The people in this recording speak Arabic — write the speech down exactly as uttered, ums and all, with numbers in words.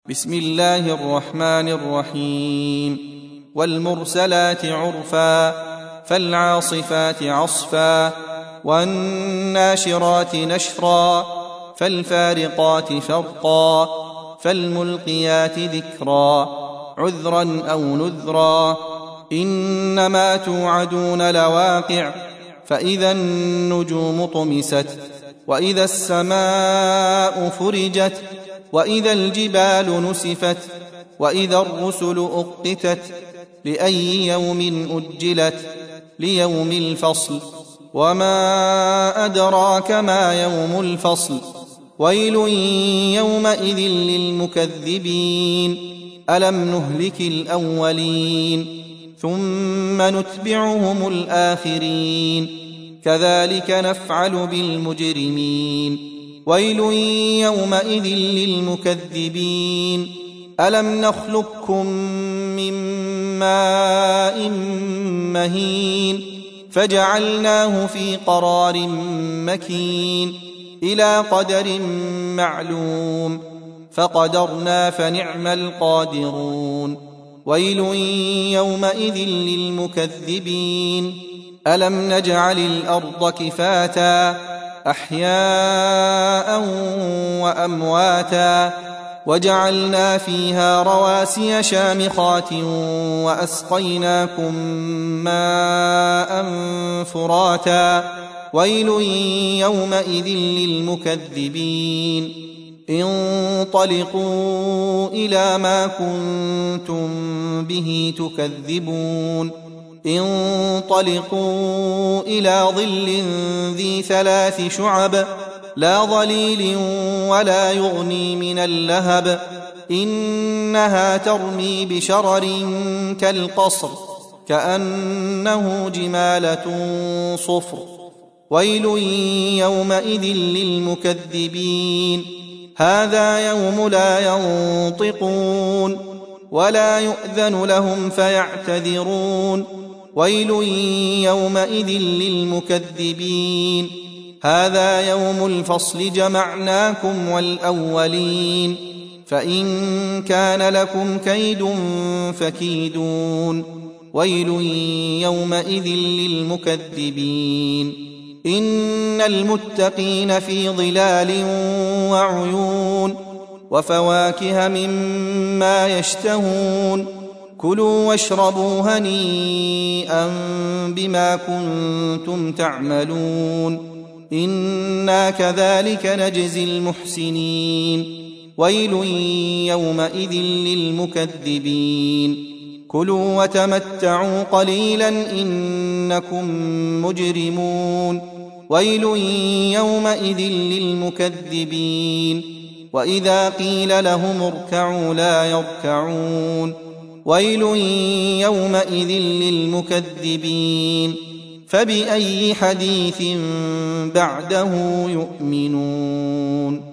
بسم الله الرحمن الرحيم والمرسلات عرفا فالعاصفات عصفا والناشرات نشرا فالفارقات فرقا فالملقيات ذكرا عذرا أو نذرا إنما توعدون لواقع فإذا النجوم طمست وإذا السماء فرجت وإذا الجبال نسفت وإذا الرسل أقتت لأي يوم أجلت ليوم الفصل وما أدراك ما يوم الفصل ويل يومئذ للمكذبين ألم نهلك الأولين ثم نتبعهم الآخرين كذلك نفعل بالمجرمين ويل يومئذ للمكذبين ألم نخلقكم من ماء مهين فجعلناه في قرار مكين إلى قدر معلوم فقدرنا فنعم القادرون ويل يومئذ للمكذبين ألم نجعل الأرض كفاتا أحياء وأمواتا وجعلنا فيها رواسي شامخات وأسقيناكم ماء فراتا ويل يومئذ للمكذبين انطلقوا إلى ما كنتم به تكذبون انطلقوا إلى ظل ذي ثلاث شعب لا ظليل ولا يغني من اللهب إنها ترمي بشرر كالقصر كأنه جمالة صفر ويل يومئذ للمكذبين هذا يوم لا ينطقون ولا يؤذن لهم فيعتذرون ويل يومئذ للمكذبين هذا يوم الفصل جمعناكم والأولين فإن كان لكم كيد فكيدون ويل يومئذ للمكذبين إن المتقين في ظلال وعيون وفواكه مما يشتهون كلوا واشربوا هنيئا بما كنتم تعملون إنا كذلك نجزي المحسنين ويل يومئذ للمكذبين كلوا وتمتعوا قليلا إنكم مجرمون ويل يومئذ للمكذبين وإذا قيل لهم اركعوا لا يركعون ويل يومئذ للمكذبين فبأي حديث بعده يؤمنون